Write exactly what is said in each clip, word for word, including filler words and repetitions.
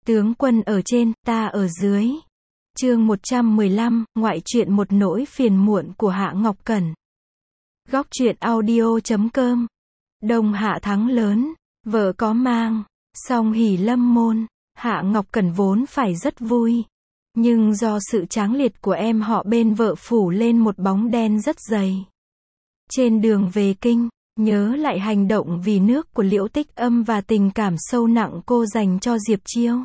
Tướng quân ở trên, ta ở dưới. Chương một trăm mười lăm, ngoại truyện một nỗi phiền muộn của Hạ Ngọc Cẩn. Góc truyện audio chấm com. Đông Hạ thắng lớn, vợ có mang, song hỷ lâm môn. Hạ Ngọc Cẩn vốn phải rất vui, nhưng do sự tráng liệt của em họ bên vợ phủ lên một bóng đen rất dày. Trên đường về kinh, nhớ lại hành động vì nước của Liễu Tích Âm và tình cảm sâu nặng cô dành cho Diệp Chiêu.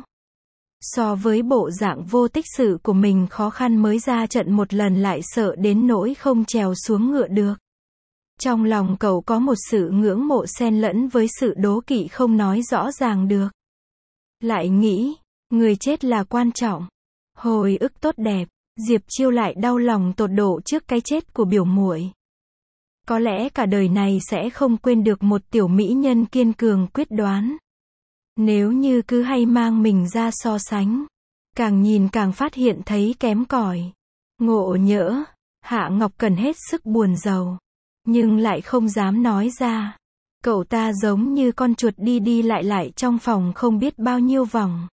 So với bộ dạng vô tích sự của mình khó khăn mới ra trận một lần lại sợ đến nỗi không trèo xuống ngựa được. Trong lòng cậu có một sự ngưỡng mộ xen lẫn với sự đố kỵ không nói rõ ràng được. Lại nghĩ, người chết là quan trọng. Hồi ức tốt đẹp, Diệp Chiêu lại đau lòng tột độ trước cái chết của biểu muội. Có lẽ cả đời này sẽ không quên được một tiểu mỹ nhân kiên cường quyết đoán. Nếu như cứ hay mang mình ra so sánh, càng nhìn càng phát hiện thấy kém cỏi. Ngộ nhỡ, Hạ Ngọc Cẩn hết sức buồn rầu, nhưng lại không dám nói ra. Cậu ta giống như con chuột đi đi lại lại trong phòng không biết bao nhiêu vòng,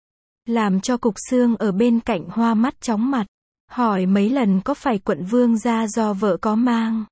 làm cho Cục Xương ở bên cạnh hoa mắt chóng mặt, hỏi mấy lần có phải quận vương gia do vợ có mang.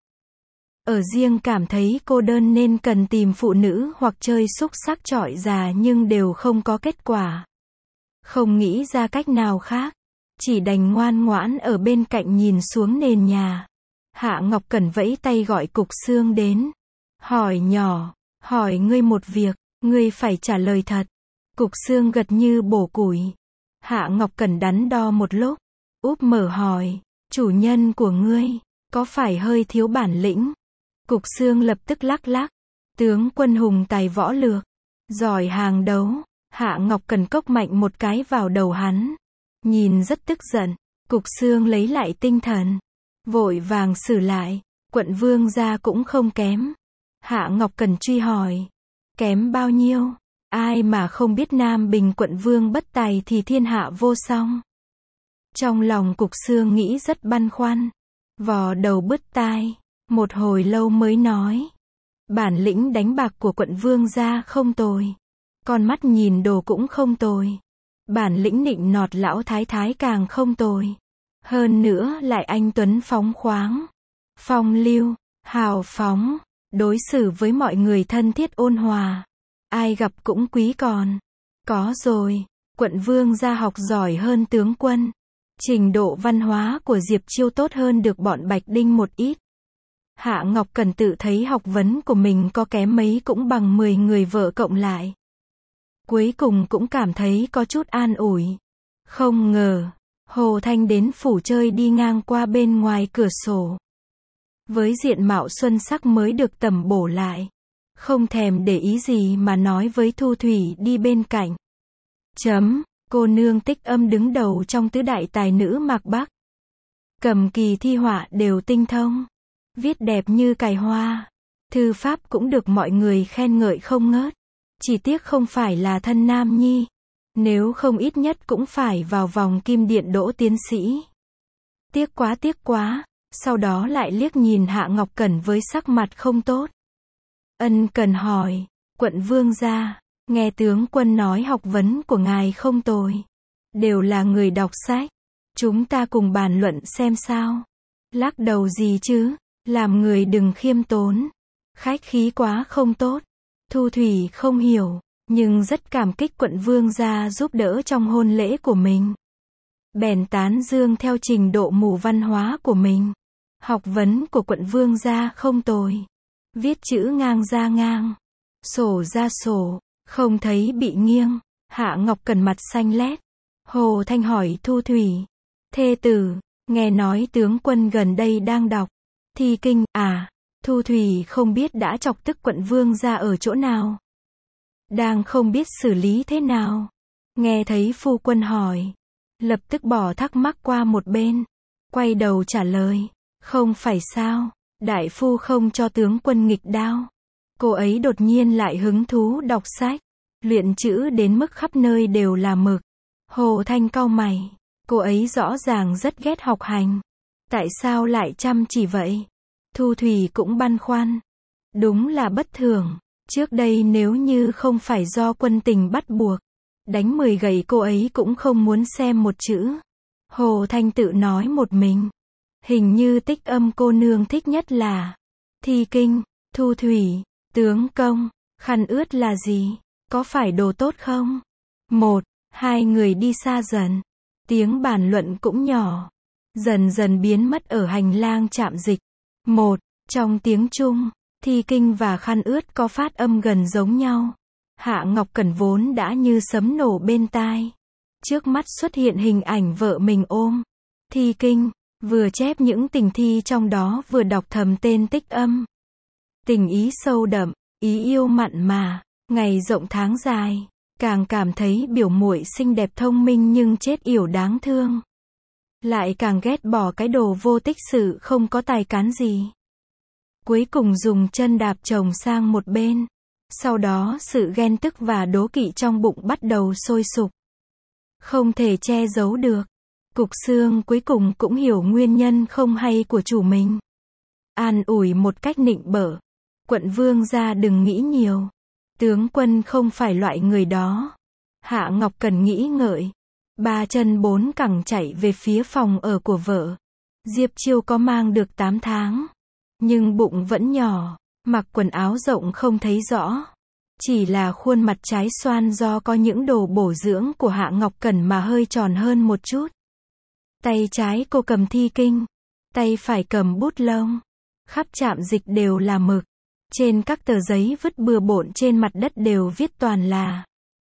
Ở riêng cảm thấy cô đơn nên cần tìm phụ nữ hoặc chơi xúc xắc trọi già nhưng đều không có kết quả. Không nghĩ ra cách nào khác, chỉ đành ngoan ngoãn ở bên cạnh nhìn xuống nền nhà. Hạ Ngọc Cẩn vẫy tay gọi Cục Xương đến. Hỏi nhỏ, hỏi ngươi một việc, ngươi phải trả lời thật. Cục Xương gật như bổ củi. Hạ Ngọc Cẩn đắn đo một lúc, úp mở hỏi, chủ nhân của ngươi, có phải hơi thiếu bản lĩnh? Cục Xương lập tức lắc lắc, tướng quân hùng tài võ lược, giỏi hàng đấu. Hạ Ngọc Cẩn cốc mạnh một cái vào đầu hắn, nhìn rất tức giận. Cục Xương lấy lại tinh thần, vội vàng xử lại, quận vương gia cũng không kém. Hạ Ngọc Cẩn truy hỏi, kém bao nhiêu? Ai mà không biết Nam Bình quận vương bất tài thì thiên hạ vô song. Trong lòng Cục Xương nghĩ rất băn khoăn, vò đầu bứt tai, một hồi lâu mới nói, bản lĩnh đánh bạc của quận vương gia không tồi, con mắt nhìn đồ cũng không tồi, bản lĩnh nịnh nọt lão thái thái càng không tồi, hơn nữa lại anh tuấn phóng khoáng, phong lưu, hào phóng, đối xử với mọi người thân thiết ôn hòa, ai gặp cũng quý còn. Có rồi, quận vương gia học giỏi hơn tướng quân, trình độ văn hóa của Diệp Chiêu tốt hơn được bọn Bạch Đinh một ít. Hạ Ngọc Cẩn tự thấy học vấn của mình có kém mấy cũng bằng mười người vợ cộng lại. Cuối cùng cũng cảm thấy có chút an ủi. Không ngờ, Hồ Thanh đến phủ chơi đi ngang qua bên ngoài cửa sổ. Với diện mạo xuân sắc mới được tẩm bổ lại, không thèm để ý gì mà nói với Thu Thủy đi bên cạnh. Chấm, cô nương Tích Âm đứng đầu trong tứ đại tài nữ Mạc Bắc. Cầm kỳ thi họa đều tinh thông, viết đẹp như cài hoa, thư pháp cũng được mọi người khen ngợi không ngớt. Chỉ tiếc không phải là thân nam nhi, nếu không ít nhất cũng phải vào vòng kim điện đỗ tiến sĩ. Tiếc quá tiếc quá, sau đó lại liếc nhìn Hạ Ngọc Cẩn với sắc mặt không tốt. Ân cần hỏi, quận vương gia, nghe tướng quân nói học vấn của ngài không tồi, đều là người đọc sách, chúng ta cùng bàn luận xem sao. Lắc đầu gì chứ, làm người đừng khiêm tốn, khách khí quá không tốt. Thu Thủy không hiểu, nhưng rất cảm kích quận vương gia giúp đỡ trong hôn lễ của mình. Bèn tán dương theo trình độ mù văn hóa của mình. Học vấn của quận vương gia không tồi. Viết chữ ngang ra ngang, sổ ra sổ, không thấy bị nghiêng. Hạ Ngọc Cẩn mặt xanh lét. Hồ Thanh hỏi Thu Thủy, thê tử, nghe nói tướng quân gần đây đang đọc thi kinh, à? Thu Thủy không biết đã chọc tức quận vương gia ở chỗ nào, đang không biết xử lý thế nào. Nghe thấy phu quân hỏi, lập tức bỏ thắc mắc qua một bên, quay đầu trả lời, không phải sao, đại phu không cho tướng quân nghịch đao. Cô ấy đột nhiên lại hứng thú đọc sách, luyện chữ đến mức khắp nơi đều là mực. Hồ Thanh cau mày, cô ấy rõ ràng rất ghét học hành, tại sao lại chăm chỉ vậy? Thu Thủy cũng băn khoăn, đúng là bất thường, trước đây nếu như không phải do quân tình bắt buộc, Đánh mười gậy cô ấy cũng không muốn xem một chữ. Hồ Thanh tự nói một mình. Hình như Tích Âm cô nương thích nhất là thi kinh, thu thủy, tướng công, khăn ướt là gì? Có phải đồ tốt không? Một, hai người đi xa dần. Tiếng bàn luận cũng nhỏ. Dần dần biến mất ở hành lang trạm dịch. Một, trong tiếng Trung, thi kinh và khăn ướt có phát âm gần giống nhau. Hạ Ngọc Cẩn vốn đã như sấm nổ bên tai. Trước mắt xuất hiện hình ảnh vợ mình ôm thi kinh, vừa chép những tình thi trong đó vừa đọc thầm tên Tích Âm. Tình ý sâu đậm, ý yêu mặn mà, ngày rộng tháng dài, càng cảm thấy biểu muội xinh đẹp thông minh nhưng chết yểu đáng thương. Lại càng ghét bỏ cái đồ vô tích sự không có tài cán gì. Cuối cùng dùng chân đạp chồng sang một bên. Sau đó sự ghen tức và đố kỵ trong bụng bắt đầu sôi sục. Không thể che giấu được. Cục Xương cuối cùng cũng hiểu nguyên nhân không hay của chủ mình. An ủi một cách nịnh bợ. Quận vương gia đừng nghĩ nhiều. Tướng quân không phải loại người đó. Hạ Ngọc Cẩn nghĩ ngợi. Ba chân bốn cẳng chạy về phía phòng ở của vợ. Diệp Chiêu có mang được tám tháng. Nhưng bụng vẫn nhỏ. Mặc quần áo rộng không thấy rõ. Chỉ là khuôn mặt trái xoan do có những đồ bổ dưỡng của Hạ Ngọc Cẩn mà hơi tròn hơn một chút. Tay trái cô cầm thi kinh. Tay phải cầm bút lông. Khắp trạm dịch đều là mực. Trên các tờ giấy vứt bừa bộn trên mặt đất đều viết toàn là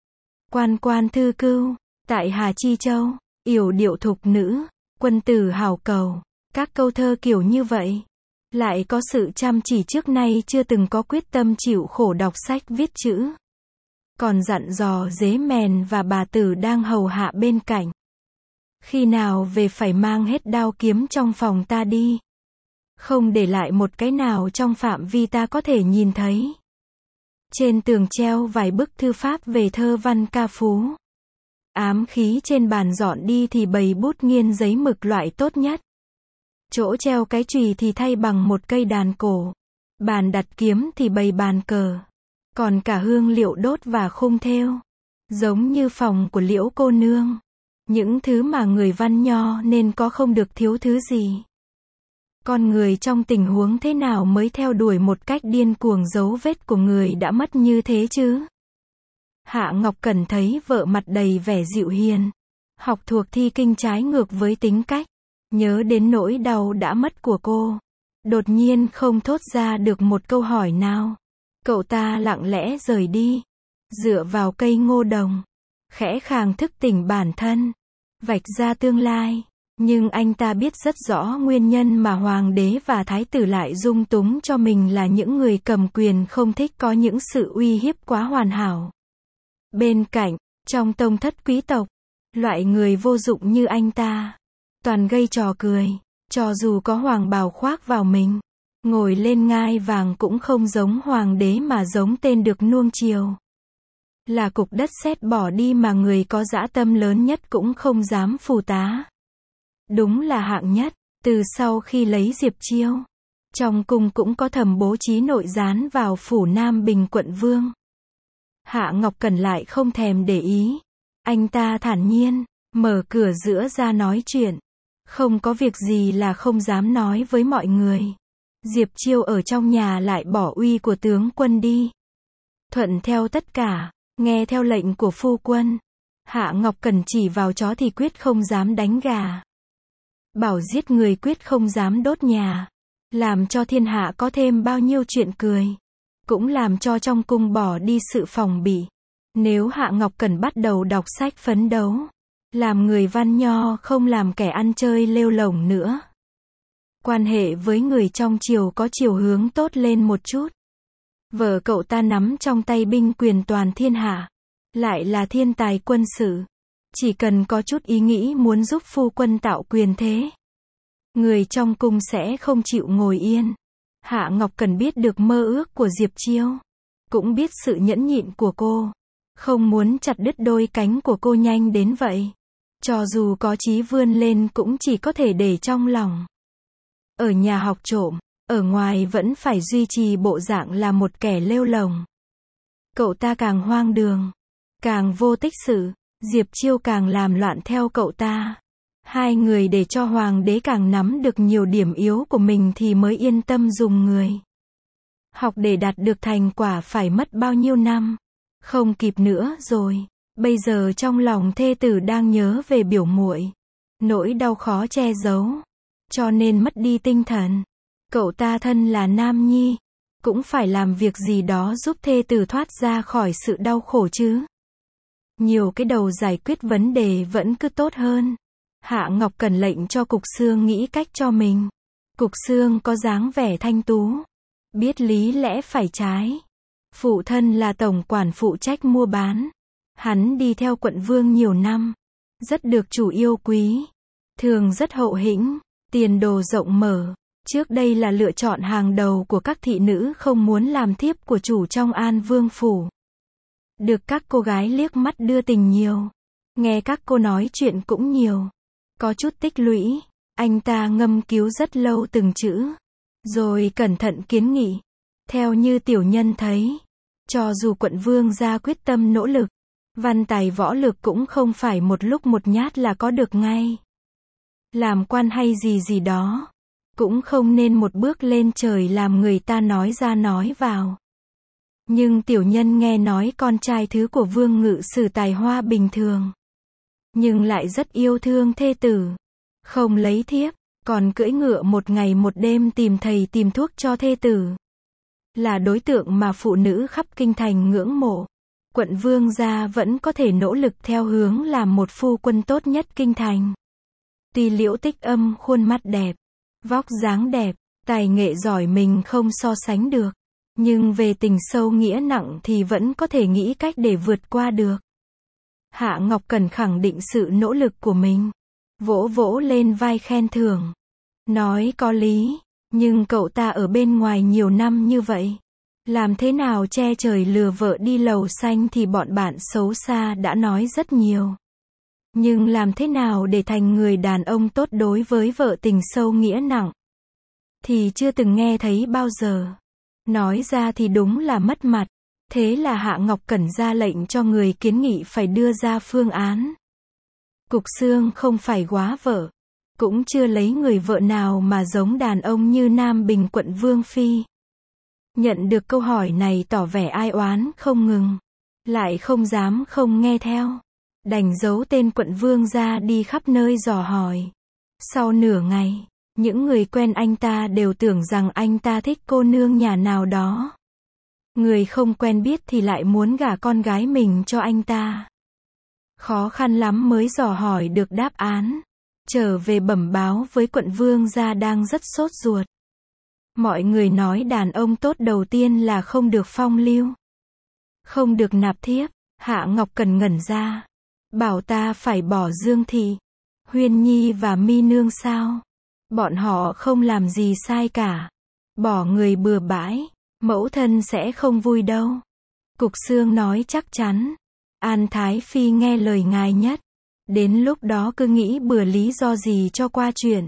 quan quan thư cưu, tại Hà Chi Châu, yểu điệu thục nữ, quân tử hào cầu. Các câu thơ kiểu như vậy. Lại có sự chăm chỉ trước nay chưa từng có quyết tâm chịu khổ đọc sách viết chữ. Còn dặn dò dế mèn và bà tử đang hầu hạ bên cạnh. Khi nào về phải mang hết đao kiếm trong phòng ta đi. Không để lại một cái nào trong phạm vi ta có thể nhìn thấy. Trên tường treo vài bức thư pháp về thơ văn ca phú. Ám khí trên bàn dọn đi thì bày bút nghiên giấy mực loại tốt nhất. Chỗ treo cái chùy thì thay bằng một cây đàn cổ. Bàn đặt kiếm thì bày bàn cờ. Còn cả hương liệu đốt và khung thêu. Giống như phòng của Liễu cô nương. Những thứ mà người văn nho nên có không được thiếu thứ gì. Con người trong tình huống thế nào mới theo đuổi một cách điên cuồng dấu vết của người đã mất như thế chứ? Hạ Ngọc Cẩn thấy vợ mặt đầy vẻ dịu hiền. Học thuộc thi kinh trái ngược với tính cách. Nhớ đến nỗi đau đã mất của cô. Đột nhiên không thốt ra được một câu hỏi nào. Cậu ta lặng lẽ rời đi. Dựa vào cây ngô đồng. Khẽ khàng thức tỉnh bản thân. Vạch ra tương lai. Nhưng anh ta biết rất rõ nguyên nhân mà hoàng đế và thái tử lại dung túng cho mình là những người cầm quyền không thích có những sự uy hiếp quá hoàn hảo. Bên cạnh, trong tông thất quý tộc, loại người vô dụng như anh ta, toàn gây trò cười, cho dù có hoàng bào khoác vào mình, ngồi lên ngai vàng cũng không giống hoàng đế mà giống tên được nuông chiều. Là cục đất sét bỏ đi mà người có dã tâm lớn nhất cũng không dám phù tá. Đúng là hạng nhất, từ sau khi lấy Diệp Chiêu. Trong cung cũng có thầm bố trí nội gián vào phủ Nam Bình quận vương. Hạ Ngọc Cẩn lại không thèm để ý. Anh ta thản nhiên, mở cửa giữa ra nói chuyện. Không có việc gì là không dám nói với mọi người. Diệp Chiêu ở trong nhà lại bỏ uy của tướng quân đi. Thuận theo tất cả, nghe theo lệnh của phu quân. Hạ Ngọc Cẩn chỉ vào chó thì quyết không dám đánh gà. Bảo giết người quyết không dám đốt nhà. Làm cho thiên hạ có thêm bao nhiêu chuyện cười. Cũng làm cho trong cung bỏ đi sự phòng bị. Nếu Hạ Ngọc Cẩn bắt đầu đọc sách phấn đấu. Làm người văn nho không làm kẻ ăn chơi lêu lổng nữa. Quan hệ với người trong triều có chiều hướng tốt lên một chút. Vợ cậu ta nắm trong tay binh quyền toàn thiên hạ. Lại là thiên tài quân sự. Chỉ cần có chút ý nghĩ muốn giúp phu quân tạo quyền thế. Người trong cung sẽ không chịu ngồi yên. Hạ Ngọc Cẩn biết được mơ ước của Diệp Chiêu. Cũng biết sự nhẫn nhịn của cô. Không muốn chặt đứt đôi cánh của cô nhanh đến vậy. Cho dù có chí vươn lên cũng chỉ có thể để trong lòng. Ở nhà học trộm, ở ngoài vẫn phải duy trì bộ dạng là một kẻ lêu lồng. Cậu ta càng hoang đường, Càng vô tích sự, Diệp Chiêu càng làm loạn theo cậu ta. Hai người để cho hoàng đế càng nắm được nhiều điểm yếu của mình thì mới yên tâm dùng người. Học để đạt được thành quả phải mất bao nhiêu năm? Không kịp nữa rồi. Bây giờ trong lòng thê tử đang nhớ về biểu muội. Nỗi đau khó che giấu. Cho nên mất đi tinh thần. Cậu ta thân là nam nhi. Cũng phải làm việc gì đó giúp thê tử thoát ra khỏi sự đau khổ chứ. Nhiều cái đầu giải quyết vấn đề vẫn cứ tốt hơn. Hạ Ngọc Cẩn lệnh cho Cục Xương nghĩ cách cho mình. Cục Xương có dáng vẻ thanh tú. Biết lý lẽ phải trái. Phụ thân là tổng quản phụ trách mua bán. Hắn đi theo quận vương nhiều năm. Rất được chủ yêu quý. Thường rất hậu hĩnh. Tiền đồ rộng mở. Trước đây là lựa chọn hàng đầu của các thị nữ không muốn làm thiếp của chủ trong An Vương phủ. Được các cô gái liếc mắt đưa tình nhiều. Nghe các cô nói chuyện cũng nhiều. Có chút tích lũy. Anh ta ngâm cứu rất lâu từng chữ. Rồi cẩn thận kiến nghị. Theo như tiểu nhân thấy. Cho dù quận vương gia quyết tâm nỗ lực. Văn tài võ lực cũng không phải một lúc một nhát là có được ngay. Làm quan hay gì gì đó. Cũng không nên một bước lên trời làm người ta nói ra nói vào. Nhưng tiểu nhân nghe nói con trai thứ của vương ngự sử tài hoa bình thường. Nhưng lại rất yêu thương thê tử. Không lấy thiếp, còn cưỡi ngựa một ngày một đêm tìm thầy tìm thuốc cho thê tử. Là đối tượng mà phụ nữ khắp kinh thành ngưỡng mộ. Quận vương gia vẫn có thể nỗ lực theo hướng làm một phu quân tốt nhất kinh thành. Tuy Liễu Tích Âm khuôn mặt đẹp, vóc dáng đẹp, tài nghệ giỏi mình không so sánh được. Nhưng về tình sâu nghĩa nặng thì vẫn có thể nghĩ cách để vượt qua được. Hạ Ngọc Cẩn khẳng định sự nỗ lực của mình. Vỗ vỗ lên vai khen thưởng. Nói có lý, nhưng cậu ta ở bên ngoài nhiều năm như vậy. Làm thế nào che trời lừa vợ đi lầu xanh thì bọn bạn xấu xa đã nói rất nhiều. Nhưng làm thế nào để thành người đàn ông tốt đối với vợ tình sâu nghĩa nặng? Thì chưa từng nghe thấy bao giờ. Nói ra thì đúng là mất mặt. Thế là Hạ Ngọc Cẩn ra lệnh cho người kiến nghị phải đưa ra phương án. Cục Xương không phải góa vợ. Cũng chưa lấy người vợ nào mà giống đàn ông như Nam Bình quận Vương Phi. Nhận được câu hỏi này tỏ vẻ ai oán không ngừng. Lại không dám không nghe theo. Đành giấu tên quận vương ra đi khắp nơi dò hỏi. Sau nửa ngày, những người quen anh ta đều tưởng rằng anh ta thích cô nương nhà nào đó. Người không quen biết thì lại muốn gả con gái mình cho anh ta. Khó khăn lắm mới dò hỏi được đáp án. Trở về bẩm báo với quận vương gia đang rất sốt ruột. Mọi người nói đàn ông tốt đầu tiên là không được phong lưu. Không được nạp thiếp. Hạ Ngọc Cẩn ngẩn ra. Bảo ta phải bỏ Dương Thị, Huyên Nhi và Mi Nương sao? Bọn họ không làm gì sai cả. Bỏ người bừa bãi, mẫu thân sẽ không vui đâu. Cục Xương nói chắc chắn. An Thái Phi nghe lời ngài nhất. Đến lúc đó cứ nghĩ bừa lý do gì cho qua chuyện.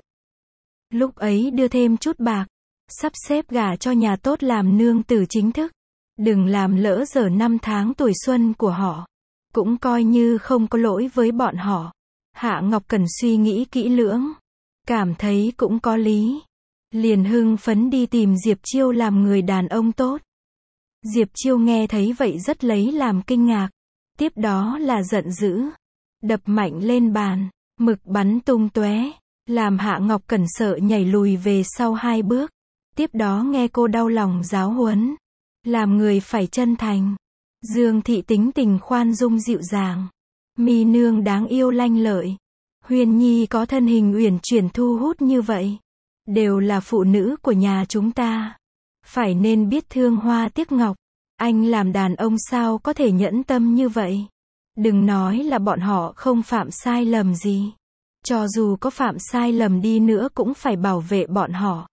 Lúc ấy đưa thêm chút bạc, sắp xếp gả cho nhà tốt làm nương tử chính thức. Đừng làm lỡ dở năm tháng tuổi xuân của họ. Cũng coi như không có lỗi với bọn họ. Hạ Ngọc Cẩn suy nghĩ kỹ lưỡng. Cảm thấy cũng có lý. Liền hưng phấn đi tìm Diệp Chiêu làm người đàn ông tốt. Diệp Chiêu nghe thấy vậy rất lấy làm kinh ngạc. Tiếp đó là giận dữ. Đập mạnh lên bàn. Mực bắn tung tóe. Làm Hạ Ngọc Cẩn sợ nhảy lùi về sau hai bước. Tiếp đó nghe cô đau lòng giáo huấn. Làm người phải chân thành. Dương Thị tính tình khoan dung dịu dàng. Mi Nương đáng yêu lanh lợi. Huyên Nhi có thân hình uyển chuyển thu hút như vậy. Đều là phụ nữ của nhà chúng ta. Phải nên biết thương hoa tiếc ngọc. Anh làm đàn ông sao có thể nhẫn tâm như vậy. Đừng nói là bọn họ không phạm sai lầm gì. Cho dù có phạm sai lầm đi nữa cũng phải bảo vệ bọn họ.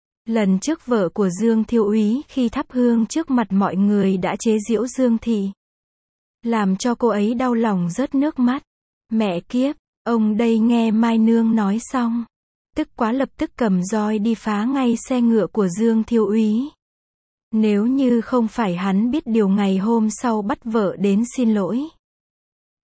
Lần trước vợ của Dương Thiêu Úy khi thắp hương trước mặt mọi người đã chế giễu Dương Thị. Làm cho cô ấy đau lòng rớt nước mắt. Mẹ kiếp, ông đây nghe Mai Nương nói xong. Tức quá lập tức cầm roi đi phá ngay xe ngựa của Dương Thiêu Úy. Nếu như không phải hắn biết điều ngày hôm sau bắt vợ đến xin lỗi.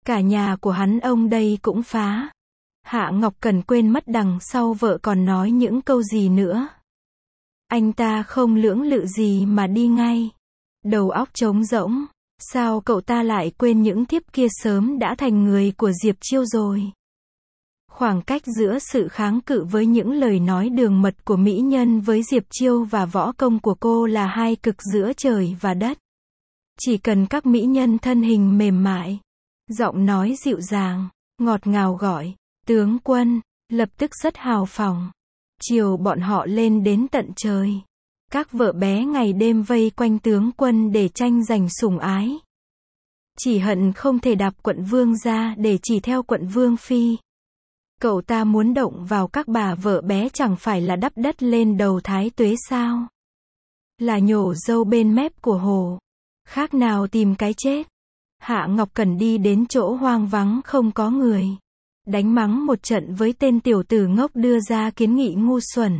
Cả nhà của hắn ông đây cũng phá. Hạ Ngọc Cẩn quên mất đằng sau vợ còn nói những câu gì nữa. Anh ta không lưỡng lự gì mà đi ngay. Đầu óc trống rỗng. Sao cậu ta lại quên những thiếp kia sớm đã thành người của Diệp Chiêu rồi? Khoảng cách giữa sự kháng cự với những lời nói đường mật của mỹ nhân với Diệp Chiêu và võ công của cô là hai cực giữa trời và đất. Chỉ cần các mỹ nhân thân hình mềm mại, giọng nói dịu dàng, ngọt ngào gọi, tướng quân, lập tức rất hào phóng. Chiều bọn họ lên đến tận trời. Các vợ bé ngày đêm vây quanh tướng quân để tranh giành sủng ái. Chỉ hận không thể đạp quận vương ra để chỉ theo quận vương phi. Cậu ta muốn động vào các bà vợ bé chẳng phải là đắp đất lên đầu thái tuế sao? Là nhổ râu bên mép của hổ. Khác nào tìm cái chết. Hạ Ngọc Cẩn đi đến chỗ hoang vắng không có người. Đánh mắng một trận với tên tiểu tử ngốc đưa ra kiến nghị ngu xuẩn.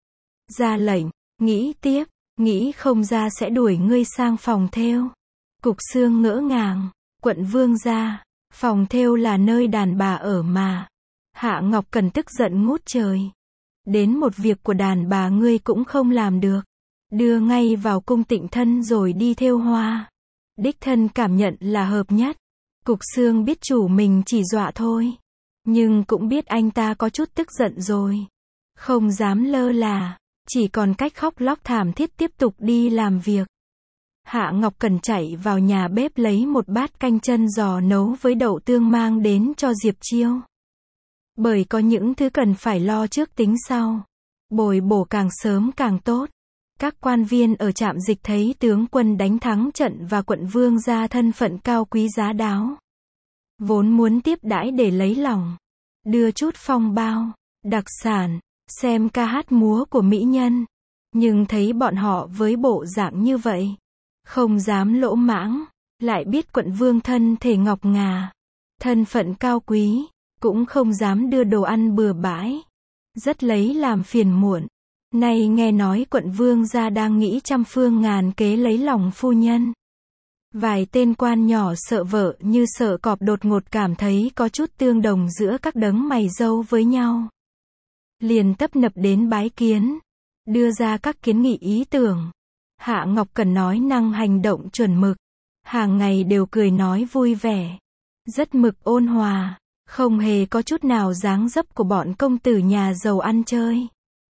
Ra lệnh, nghĩ tiếp, nghĩ không ra sẽ đuổi ngươi sang phòng thêu. Cục Xương ngỡ ngàng, quận vương gia, phòng thêu là nơi đàn bà ở mà. Hạ Ngọc Cẩn tức giận ngút trời. Đến một việc của đàn bà ngươi cũng không làm được. Đưa ngay vào cung Tịnh Thân rồi đi thêu hoa. Đích thân cảm nhận là hợp nhất. Cục Xương biết chủ mình chỉ dọa thôi. Nhưng cũng biết anh ta có chút tức giận rồi. Không dám lơ là. Chỉ còn cách khóc lóc thảm thiết tiếp tục đi làm việc. Hạ Ngọc Cẩn chạy vào nhà bếp lấy một bát canh chân giò nấu với đậu tương mang đến cho Diệp Chiêu. Bởi có những thứ cần phải lo trước tính sau. Bồi bổ càng sớm càng tốt. Các quan viên ở trạm dịch thấy tướng quân đánh thắng trận và quận vương ra thân phận cao quý giá đáo. Vốn muốn tiếp đãi để lấy lòng. Đưa chút phong bao, đặc sản, xem ca hát múa của mỹ nhân. Nhưng thấy bọn họ với bộ dạng như vậy. Không dám lỗ mãng. Lại biết quận vương thân thể ngọc ngà. Thân phận cao quý. Cũng không dám đưa đồ ăn bừa bãi. Rất lấy làm phiền muộn. Nay nghe nói quận vương gia đang nghĩ trăm phương ngàn kế lấy lòng phu nhân. Vài tên quan nhỏ sợ vợ như sợ cọp đột ngột cảm thấy có chút tương đồng giữa các đấng mày râu với nhau. Liền tấp nập đến bái kiến. Đưa ra các kiến nghị ý tưởng. Hạ Ngọc Cẩn nói năng hành động chuẩn mực. Hàng ngày đều cười nói vui vẻ. Rất mực ôn hòa. Không hề có chút nào dáng dấp của bọn công tử nhà giàu ăn chơi.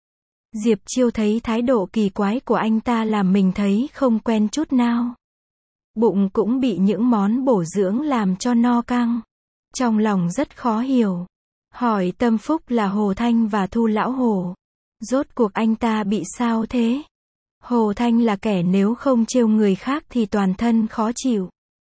Diệp Chiêu thấy thái độ kỳ quái của anh ta làm mình thấy không quen chút nào. Bụng cũng bị những món bổ dưỡng làm cho no căng. Trong lòng rất khó hiểu. Hỏi tâm phúc là Hồ Thanh và Thu Lão Hồ. Rốt cuộc anh ta bị sao thế? Hồ Thanh là kẻ nếu không trêu người khác thì toàn thân khó chịu.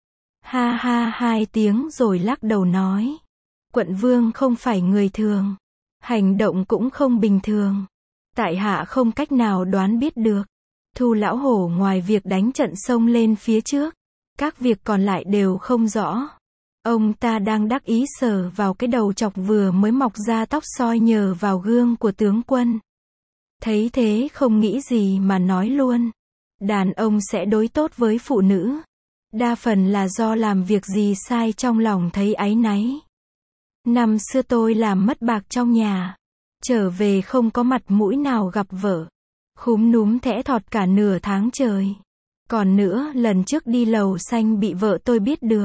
Ha ha hai tiếng rồi lắc đầu nói. Quận vương không phải người thường. Hành động cũng không bình thường. Tại hạ không cách nào đoán biết được. Thu Lão Hổ ngoài việc đánh trận xông lên phía trước. Các việc còn lại đều không rõ. Ông ta đang đắc ý sờ vào cái đầu chọc vừa mới mọc ra tóc soi nhờ vào gương của tướng quân. Thấy thế không nghĩ gì mà nói luôn. Đàn ông sẽ đối tốt với phụ nữ. Đa phần là do làm việc gì sai trong lòng thấy áy náy. Năm xưa tôi làm mất bạc trong nhà. Trở về không có mặt mũi nào gặp vợ. Khúm núm thẽ thọt cả nửa tháng trời. Còn nữa, lần trước đi lầu xanh bị vợ tôi biết được.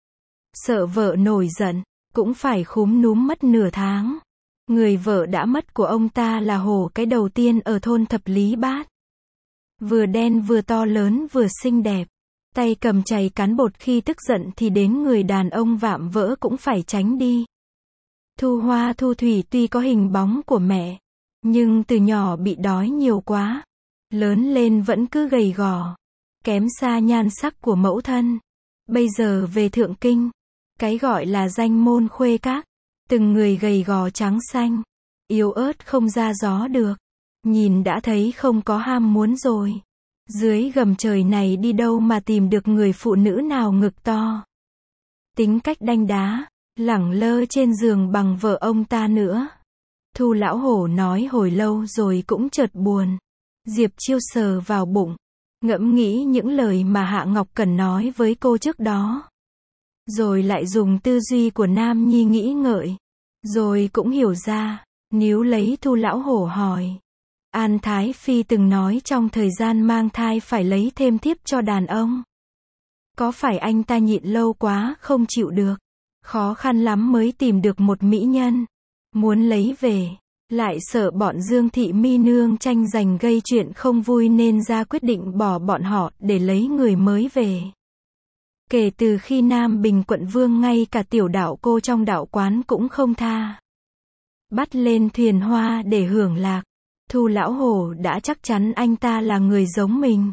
Sợ vợ nổi giận, cũng phải khúm núm mất nửa tháng. Người vợ đã mất của ông ta là hổ cái đầu tiên ở thôn Thập Lý Bát. Vừa đen vừa to lớn vừa xinh đẹp. Tay cầm chày cán bột khi tức giận thì đến người đàn ông vạm vỡ cũng phải tránh đi. Thu Hoa Thu Thủy tuy có hình bóng của mẹ, nhưng từ nhỏ bị đói nhiều quá. Lớn lên vẫn cứ gầy gò. Kém xa nhan sắc của mẫu thân. Bây giờ về Thượng Kinh. Cái gọi là danh môn khuê các. Từng người gầy gò trắng xanh. Yếu ớt không ra gió được. Nhìn đã thấy không có ham muốn rồi. Dưới gầm trời này đi đâu mà tìm được người phụ nữ nào ngực to. Tính cách đanh đá. Lẳng lơ trên giường bằng vợ ông ta nữa. Thu Lão Hổ nói hồi lâu rồi cũng chợt buồn. Diệp Chiêu sờ vào bụng. Ngẫm nghĩ những lời mà Hạ Ngọc Cẩn nói với cô trước đó. Rồi lại dùng tư duy của Nam Nhi nghĩ ngợi. Rồi cũng hiểu ra, níu lấy Thu lão hổ hỏi. An Thái Phi từng nói trong thời gian mang thai phải lấy thêm thiếp cho đàn ông. Có phải anh ta nhịn lâu quá không chịu được? Khó khăn lắm mới tìm được một mỹ nhân. Muốn lấy về. Lại sợ bọn Dương Thị Mi Nương tranh giành gây chuyện không vui nên ra quyết định bỏ bọn họ để lấy người mới về. Kể từ khi Nam Bình quận vương ngay cả tiểu đạo cô trong đạo quán cũng không tha. Bắt lên thuyền hoa để hưởng lạc. Thu lão hổ đã chắc chắn anh ta là người giống mình.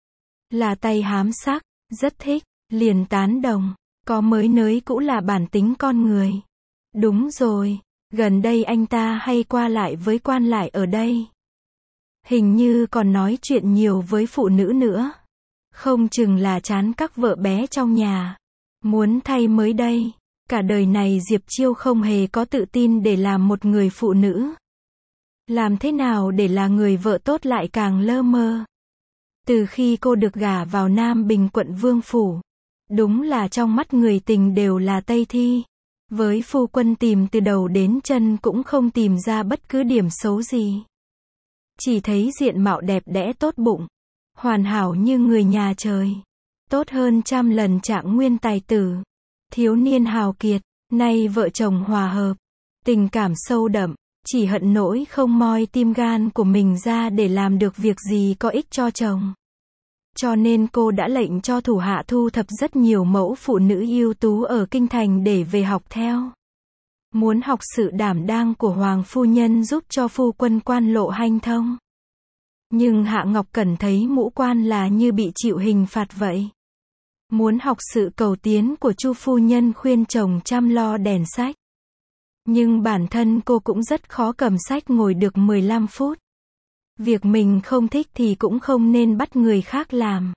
Là tay hám sắc, rất thích, liền tán đồng. Có mới nới cũ là bản tính con người. Đúng rồi, gần đây anh ta hay qua lại với quan lại ở đây. Hình như còn nói chuyện nhiều với phụ nữ nữa. Không chừng là chán các vợ bé trong nhà. Muốn thay mới đây. Cả đời này Diệp Chiêu không hề có tự tin để làm một người phụ nữ. Làm thế nào để là người vợ tốt lại càng lơ mơ. Từ khi cô được gả vào Nam Bình quận vương phủ. Đúng là trong mắt người tình đều là Tây Thi. Với phu quân tìm từ đầu đến chân cũng không tìm ra bất cứ điểm xấu gì. Chỉ thấy diện mạo đẹp đẽ tốt bụng. Hoàn hảo như người nhà trời. Tốt hơn trăm lần Trạng Nguyên tài tử. Thiếu niên hào kiệt. Nay vợ chồng hòa hợp. Tình cảm sâu đậm. Chỉ hận nỗi không moi tim gan của mình ra để làm được việc gì có ích cho chồng. Cho nên cô đã lệnh cho thủ hạ thu thập rất nhiều mẫu phụ nữ ưu tú ở kinh thành để về học theo. Muốn học sự đảm đang của hoàng phu nhân giúp cho phu quân quan lộ hanh thông. Nhưng Hạ Ngọc Cẩn thấy mũ quan là như bị chịu hình phạt vậy. Muốn học sự cầu tiến của Chu phu nhân khuyên chồng chăm lo đèn sách. Nhưng bản thân cô cũng rất khó cầm sách ngồi được mười lăm phút. Việc mình không thích thì cũng không nên bắt người khác làm.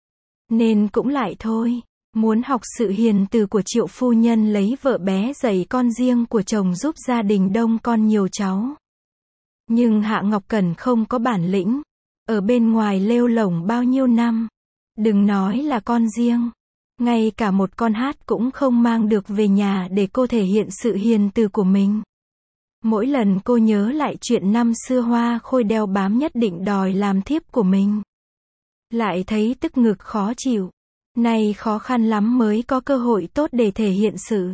Nên cũng lại thôi. Muốn học sự hiền từ của Triệu phu nhân lấy vợ bé dạy con riêng của chồng giúp gia đình đông con nhiều cháu. Nhưng Hạ Ngọc Cẩn không có bản lĩnh. Ở bên ngoài lêu lổng bao nhiêu năm. Đừng nói là con riêng. Ngay cả một con hát cũng không mang được về nhà để cô thể hiện sự hiền từ của mình. Mỗi lần cô nhớ lại chuyện năm xưa Hoa Khôi đeo bám nhất định đòi làm thiếp của mình. Lại thấy tức ngực khó chịu. Nay khó khăn lắm mới có cơ hội tốt để thể hiện sự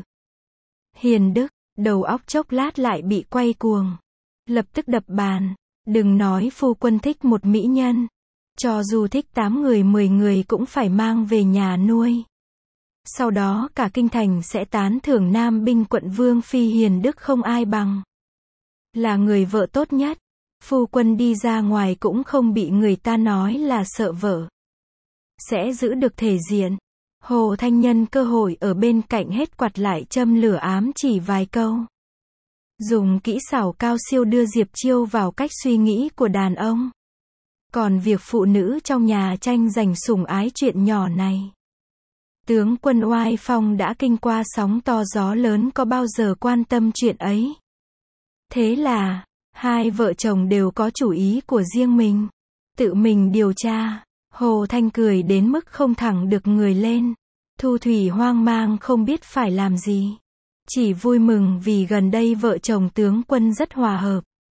hiền đức. Đầu óc chốc lát lại bị quay cuồng. Lập tức đập bàn. Đừng nói phu quân thích một mỹ nhân. Cho dù thích tám người mười người cũng phải mang về nhà nuôi. Sau đó cả kinh thành sẽ tán thưởng Nam Binh quận vương phi hiền đức không ai bằng. Là người vợ tốt nhất. Phu quân đi ra ngoài cũng không bị người ta nói là sợ vợ. Sẽ giữ được thể diện. Hồ Thanh Nhân cơ hội ở bên cạnh hết quạt lại châm lửa ám chỉ vài câu. Dùng kỹ xảo cao siêu đưa Diệp Chiêu vào cách suy nghĩ của đàn ông. Còn việc phụ nữ trong nhà tranh giành sủng ái chuyện nhỏ này. Tướng quân oai phong đã kinh qua sóng to gió lớn có bao giờ quan tâm chuyện ấy. Thế là, hai vợ chồng đều có chủ ý của riêng mình. Tự mình điều tra. Hồ Thanh cười đến mức không thẳng được người lên. Thu Thủy hoang mang không biết phải làm gì. Chỉ vui mừng vì gần đây vợ chồng tướng quân rất hòa hợp.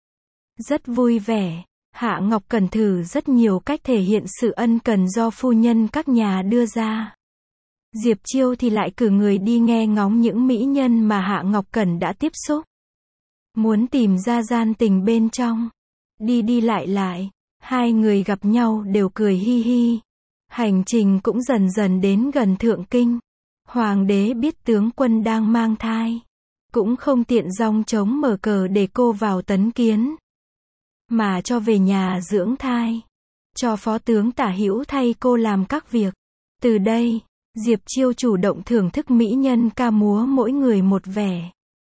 Rất vui vẻ. Hạ Ngọc Cẩn thử rất nhiều cách thể hiện sự ân cần do phu nhân các nhà đưa ra. Diệp Chiêu thì lại cử người đi nghe ngóng những mỹ nhân mà Hạ Ngọc Cẩn đã tiếp xúc. Muốn tìm ra gian tình bên trong. Đi đi lại lại. Hai người gặp nhau đều cười hi hi. Hành trình cũng dần dần đến gần Thượng Kinh. Hoàng đế biết tướng quân đang mang thai. Cũng không tiện dòng trống mở cờ để cô vào tấn kiến. Mà cho về nhà dưỡng thai. Cho phó tướng Tả Hữu thay cô làm các việc. Từ đây, Diệp Chiêu chủ động thưởng thức mỹ nhân ca múa mỗi người một vẻ.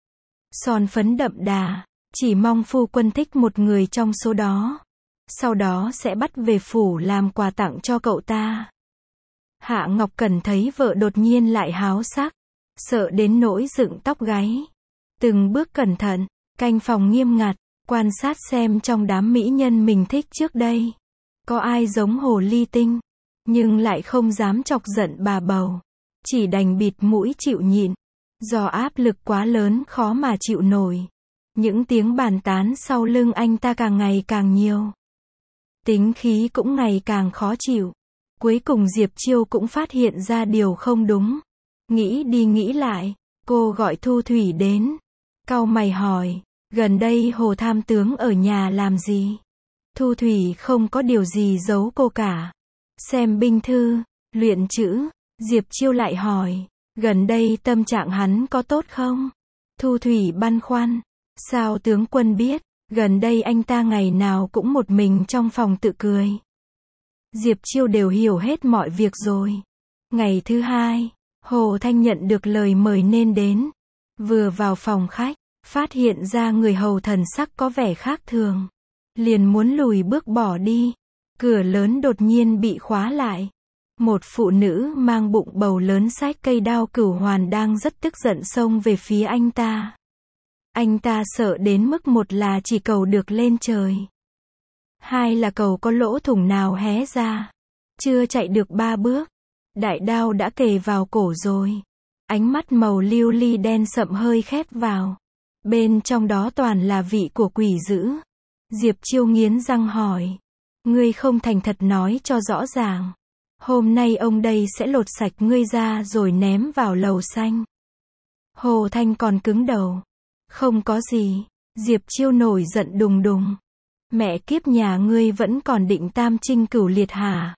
Son phấn đậm đà. Chỉ mong phu quân thích một người trong số đó. Sau đó sẽ bắt về phủ làm quà tặng cho cậu ta. Hạ Ngọc Cẩn thấy vợ đột nhiên lại háo sắc. Sợ đến nỗi dựng tóc gáy. Từng bước cẩn thận, canh phòng nghiêm ngặt, quan sát xem trong đám mỹ nhân mình thích trước đây. Có ai giống hồ ly tinh, nhưng lại không dám chọc giận bà bầu. chỉ đành bịt mũi chịu nhịn. Do áp lực quá lớn khó mà chịu nổi. Những tiếng bàn tán sau lưng anh ta càng ngày càng nhiều. Tính khí cũng ngày càng khó chịu. Cuối cùng Diệp Chiêu cũng phát hiện ra điều không đúng. Nghĩ đi nghĩ lại, cô gọi Thu Thủy đến. Cau mày hỏi, gần đây Hồ Tham Tướng ở nhà làm gì? Thu Thủy không có điều gì giấu cô cả. Xem binh thư, luyện chữ. Diệp Chiêu lại hỏi, gần đây tâm trạng hắn có tốt không? Thu Thủy băn khoăn, sao tướng quân biết? Gần đây anh ta ngày nào cũng một mình trong phòng tự cười. Diệp Chiêu đều hiểu hết mọi việc rồi. Ngày thứ hai, Hồ Thanh nhận được lời mời nên đến. Vừa vào phòng khách, phát hiện ra người hầu thần sắc có vẻ khác thường. Liền muốn lùi bước bỏ đi. Cửa lớn đột nhiên bị khóa lại. Một phụ nữ mang bụng bầu lớn xách cây đao cửu hoàn đang rất tức giận xông về phía anh ta. Anh ta sợ đến mức một là chỉ cầu được lên trời. Hai là cầu có lỗ thủng nào hé ra. Chưa chạy được ba bước. Đại đao đã kề vào cổ rồi. Ánh mắt màu lưu ly đen sậm hơi khép vào. Bên trong đó toàn là vị của quỷ dữ. Diệp Chiêu nghiến răng hỏi. Ngươi không thành thật nói cho rõ ràng. Hôm nay ông đây sẽ lột sạch ngươi ra rồi ném vào lầu xanh. Hồ Thanh còn cứng đầu. Không có gì. Diệp Chiêu nổi giận đùng đùng. Mẹ kiếp nhà ngươi vẫn còn định tam trinh cửu liệt hả?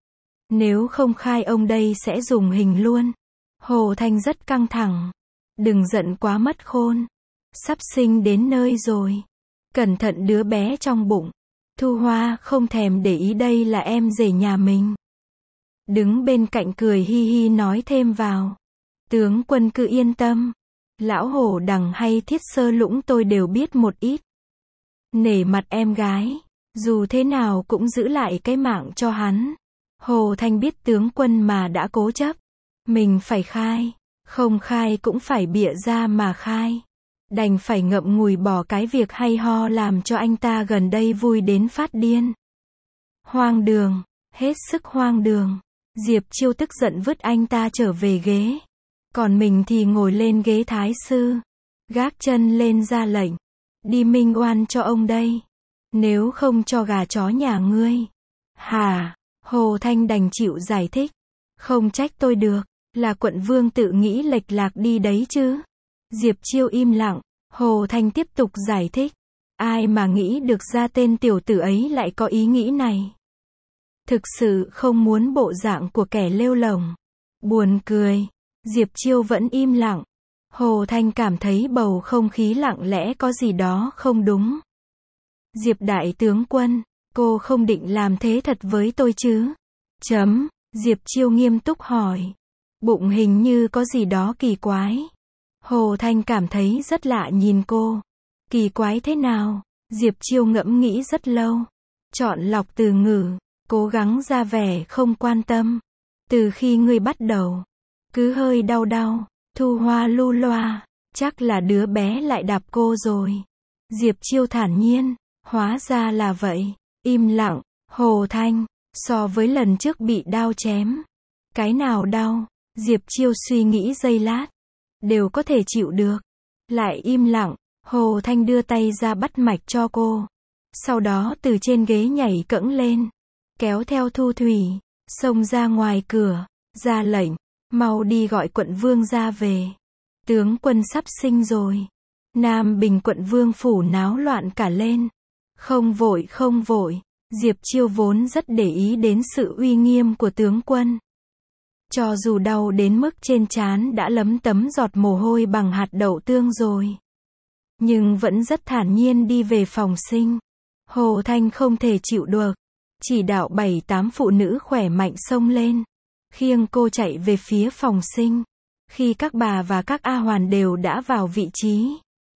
Nếu không khai ông đây sẽ dùng hình luôn. Hồ Thanh rất căng thẳng. Đừng giận quá mất khôn. Sắp sinh đến nơi rồi. Cẩn thận đứa bé trong bụng. Thu Hoa không thèm để ý đây là em rể nhà mình. Đứng bên cạnh cười hi hi nói thêm vào. Tướng quân cứ yên tâm. Lão hổ đằng hay thiết sơ lũng tôi đều biết một ít. Nể mặt em gái. Dù thế nào cũng giữ lại cái mạng cho hắn. Hồ Thanh biết tướng quân mà đã cố chấp. Mình phải khai. Không khai cũng phải bịa ra mà khai. Đành phải ngậm ngùi bỏ cái việc hay ho làm cho anh ta gần đây vui đến phát điên. Hoang đường. Hết sức hoang đường. Diệp Chiêu tức giận vứt anh ta trở về ghế. Còn mình thì ngồi lên ghế thái sư. Gác chân lên ra lệnh. Đi minh oan cho ông đây. Nếu không cho gà chó nhà ngươi. Hà. Hồ Thanh đành chịu giải thích. Không trách tôi được. Là quận vương tự nghĩ lệch lạc đi đấy chứ. Diệp Chiêu im lặng. Hồ Thanh tiếp tục giải thích. Ai mà nghĩ được ra tên tiểu tử ấy lại có ý nghĩ này. Thực sự không muốn bộ dạng của kẻ lêu lổng. Buồn cười. Diệp Chiêu vẫn im lặng. Hồ Thanh cảm thấy bầu không khí lặng lẽ có gì đó không đúng. Diệp đại tướng quân, cô không định làm thế thật với tôi chứ? Chấm. Diệp Chiêu nghiêm túc hỏi. Bụng hình như có gì đó kỳ quái. Hồ Thanh cảm thấy rất lạ nhìn cô. Kỳ quái thế nào? Diệp Chiêu ngẫm nghĩ rất lâu. Chọn lọc từ ngữ. Cố gắng ra vẻ không quan tâm. Từ khi ngươi bắt đầu. Cứ hơi đau đau. Thu Hoa lu loa. Chắc là đứa bé lại đạp cô rồi. Diệp Chiêu thản nhiên. Hóa ra là vậy. Im lặng. Hồ Thanh. So với lần trước bị đao chém. Cái nào đau? Diệp Chiêu suy nghĩ giây lát. Đều có thể chịu được. Lại im lặng. Hồ Thanh đưa tay ra bắt mạch cho cô. Sau đó từ trên ghế nhảy cẫng lên. Kéo theo Thu Thủy. Xông ra ngoài cửa. Ra lệnh. Mau đi gọi quận vương ra về. Tướng quân sắp sinh rồi. Nam Bình quận vương phủ náo loạn cả lên. Không vội không vội. Diệp Chiêu vốn rất để ý đến sự uy nghiêm của tướng quân. Cho dù đau đến mức trên trán đã lấm tấm giọt mồ hôi bằng hạt đậu tương rồi. Nhưng vẫn rất thản nhiên đi về phòng sinh. Hồ Thanh không thể chịu được. Chỉ đạo bảy tám phụ nữ khỏe mạnh xông lên. Khiêng cô chạy về phía phòng sinh. Khi các bà và các A Hoàn đều đã vào vị trí.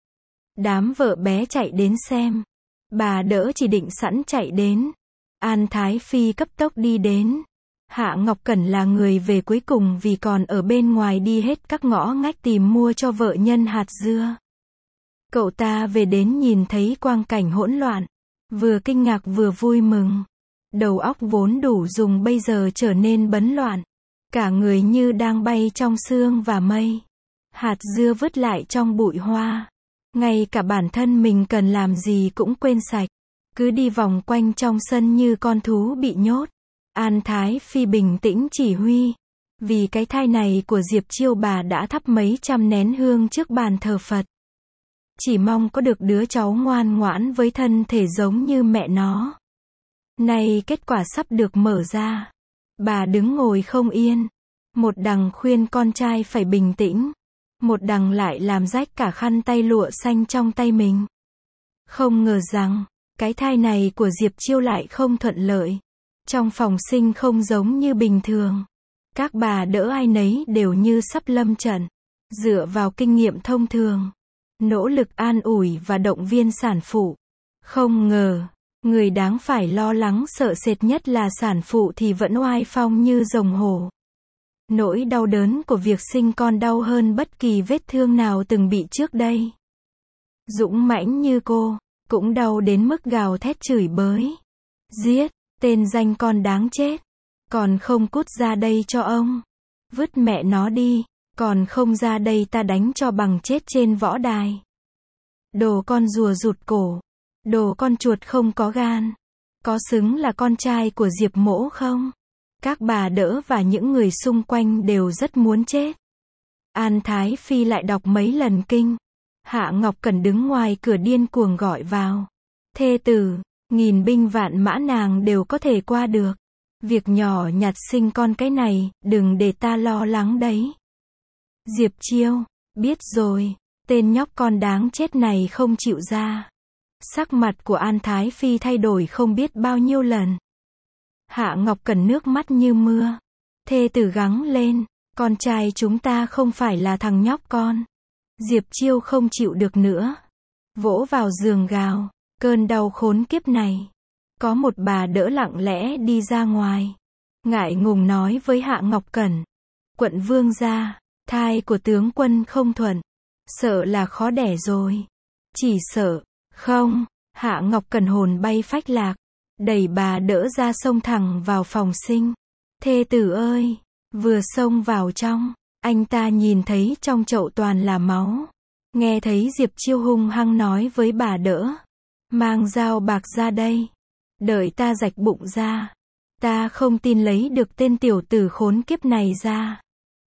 Đám vợ bé chạy đến xem. Bà đỡ chỉ định sẵn chạy đến. An Thái Phi cấp tốc đi đến. Hạ Ngọc Cẩn là người về cuối cùng vì còn ở bên ngoài đi hết các ngõ ngách tìm mua cho vợ nhân hạt dưa. Cậu ta về đến nhìn thấy quang cảnh hỗn loạn. Vừa kinh ngạc vừa vui mừng. Đầu óc vốn đủ dùng bây giờ trở nên bấn loạn. Cả người như đang bay trong sương và mây. Hạt dưa vứt lại trong bụi hoa. Ngay cả bản thân mình cần làm gì cũng quên sạch. Cứ đi vòng quanh trong sân như con thú bị nhốt. An Thái Phi bình tĩnh chỉ huy. Vì cái thai này của Diệp Chiêu, bà đã thắp mấy trăm nén hương trước bàn thờ Phật. Chỉ mong có được đứa cháu ngoan ngoãn với thân thể giống như mẹ nó. Nay kết quả sắp được mở ra. Bà đứng ngồi không yên. Một đằng khuyên con trai phải bình tĩnh. Một đằng lại làm rách cả khăn tay lụa xanh trong tay mình. Không ngờ rằng, cái thai này của Diệp Chiêu lại không thuận lợi. Trong phòng sinh không giống như bình thường. Các bà đỡ ai nấy đều như sắp lâm trận. Dựa vào kinh nghiệm thông thường. Nỗ lực an ủi và động viên sản phụ. Không ngờ, người đáng phải lo lắng sợ sệt nhất là sản phụ thì vẫn oai phong như rồng hổ. Nỗi đau đớn của việc sinh con đau hơn bất kỳ vết thương nào từng bị trước đây. Dũng mãnh như cô, cũng đau đến mức gào thét chửi bới. Giết, tên danh con đáng chết. Còn không cút ra đây cho ông. Vứt mẹ nó đi. Còn không ra đây ta đánh cho bằng chết trên võ đài. Đồ con rùa rụt cổ. Đồ con chuột không có gan. Có xứng là con trai của Diệp Mỗ không? Các bà đỡ và những người xung quanh đều rất muốn chết. An Thái Phi lại đọc mấy lần kinh. Hạ Ngọc Cẩn đứng ngoài cửa điên cuồng gọi vào. Thê tử, nghìn binh vạn mã nàng đều có thể qua được. Việc nhỏ nhặt sinh con cái này, đừng để ta lo lắng đấy. Diệp Chiêu, biết rồi, tên nhóc con đáng chết này không chịu ra. Sắc mặt của An Thái Phi thay đổi không biết bao nhiêu lần. Hạ Ngọc Cẩn nước mắt như mưa. Thê tử gắng lên, con trai chúng ta không phải là thằng nhóc con. Diệp Chiêu không chịu được nữa. Vỗ vào giường gào, cơn đau khốn kiếp này. Có một bà đỡ lặng lẽ đi ra ngoài. Ngại ngùng nói với Hạ Ngọc Cẩn. Quận vương gia, thai của tướng quân không thuận. Sợ là khó đẻ rồi. Chỉ sợ, không, Hạ Ngọc Cẩn hồn bay phách lạc. Đẩy bà đỡ ra xông thẳng vào phòng sinh. Thê tử ơi, vừa xông vào trong, anh ta nhìn thấy trong chậu toàn là máu. Nghe thấy Diệp Chiêu hung hăng nói với bà đỡ. Mang dao bạc ra đây. Đợi ta rạch bụng ra. Ta không tin lấy được tên tiểu tử khốn kiếp này ra.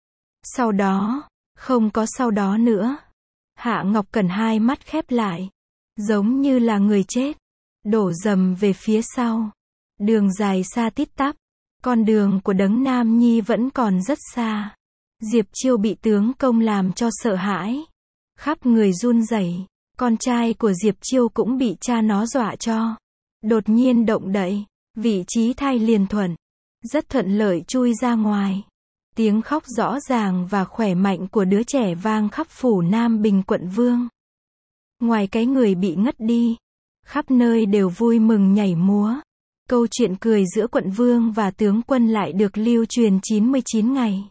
Sau đó, không có sau đó nữa. Hạ Ngọc Cẩn hai mắt khép lại. Giống như là người chết. Đổ dầm về phía sau. Đường dài xa tít tắp. Con đường của đấng nam nhi vẫn còn rất xa. Diệp Chiêu bị tướng công làm cho sợ hãi. Khắp người run rẩy. Con trai của Diệp Chiêu cũng bị cha nó dọa cho. Đột nhiên động đậy. Vị trí thai liền thuận. Rất thuận lợi chui ra ngoài. Tiếng khóc rõ ràng và khỏe mạnh của đứa trẻ vang khắp phủ Nam Bình quận Vương. Ngoài cái người bị ngất đi, khắp nơi đều vui mừng nhảy múa. Câu chuyện cười giữa quận Vương và tướng quân lại được lưu truyền chín mươi chín ngày.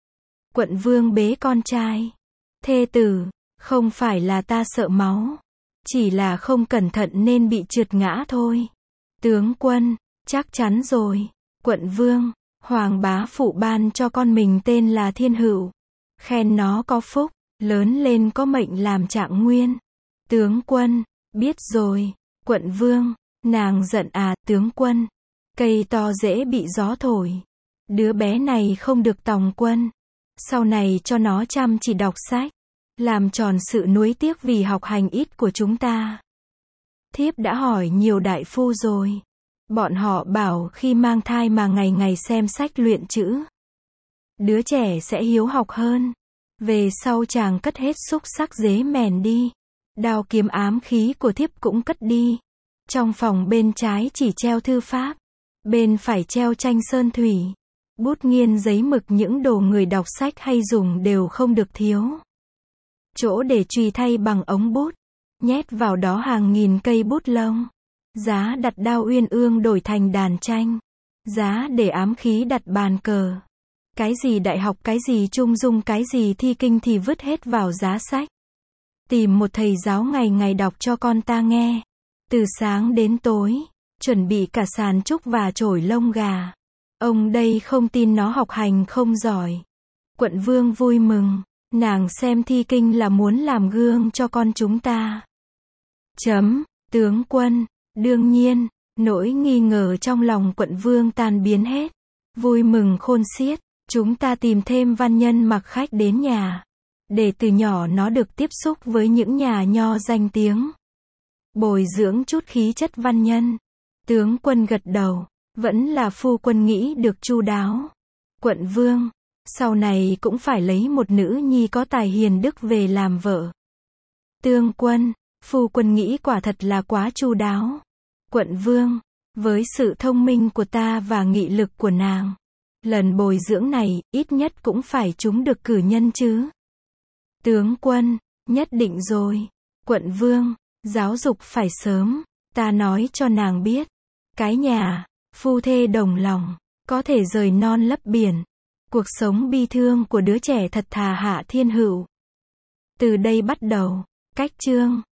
Quận Vương bế con trai. Thê tử, không phải là ta sợ máu. Chỉ là không cẩn thận nên bị trượt ngã thôi. Tướng quân, chắc chắn rồi. Quận Vương, Hoàng bá phụ ban cho con mình tên là Thiên Hữu. Khen nó có phúc, lớn lên có mệnh làm trạng nguyên. Tướng quân, biết rồi. Quận Vương, nàng giận à, tướng quân. Cây to dễ bị gió thổi. Đứa bé này không được tòng quân. Sau này cho nó chăm chỉ đọc sách. Làm tròn sự nuối tiếc vì học hành ít của chúng ta. Thiếp đã hỏi nhiều đại phu rồi. Bọn họ bảo khi mang thai mà ngày ngày xem sách luyện chữ. Đứa trẻ sẽ hiếu học hơn. Về sau chàng cất hết xúc sắc dế mèn đi. Đao kiếm ám khí của thiếp cũng cất đi. Trong phòng bên trái chỉ treo thư pháp. Bên phải treo tranh sơn thủy. Bút nghiên giấy mực, những đồ người đọc sách hay dùng đều không được thiếu. Chỗ để chùy thay bằng ống bút. Nhét vào đó hàng nghìn cây bút lông. Giá đặt đao uyên ương đổi thành đàn tranh. Giá để ám khí đặt bàn cờ. Cái gì đại học, cái gì trung dung, cái gì thi kinh thì vứt hết vào giá sách. Tìm một thầy giáo ngày ngày đọc cho con ta nghe. Từ sáng đến tối. Chuẩn bị cả sàn trúc và chổi lông gà. Ông đây không tin nó học hành không giỏi. Quận vương vui mừng, nàng xem thi kinh là muốn làm gương cho con chúng ta. Chấm, tướng quân, đương nhiên, nỗi nghi ngờ trong lòng quận vương tan biến hết. Vui mừng khôn xiết, chúng ta tìm thêm văn nhân mặc khách đến nhà. Để từ nhỏ nó được tiếp xúc với những nhà nho danh tiếng. Bồi dưỡng chút khí chất văn nhân. Tướng quân gật đầu, vẫn là phu quân nghĩ được chu đáo. Quận vương, sau này cũng phải lấy một nữ nhi có tài hiền đức về làm vợ. Tương quân, phu quân nghĩ quả thật là quá chu đáo. Quận vương, với sự thông minh của ta và nghị lực của nàng, lần bồi dưỡng này, ít nhất cũng phải trúng được cử nhân chứ. Tướng quân, nhất định rồi. Quận vương, giáo dục phải sớm, ta nói cho nàng biết. Cái nhà, phu thê đồng lòng, có thể rời non lấp biển. Cuộc sống bi thương của đứa trẻ thật thà hạ thiên hữu. Từ đây bắt đầu, cách chương.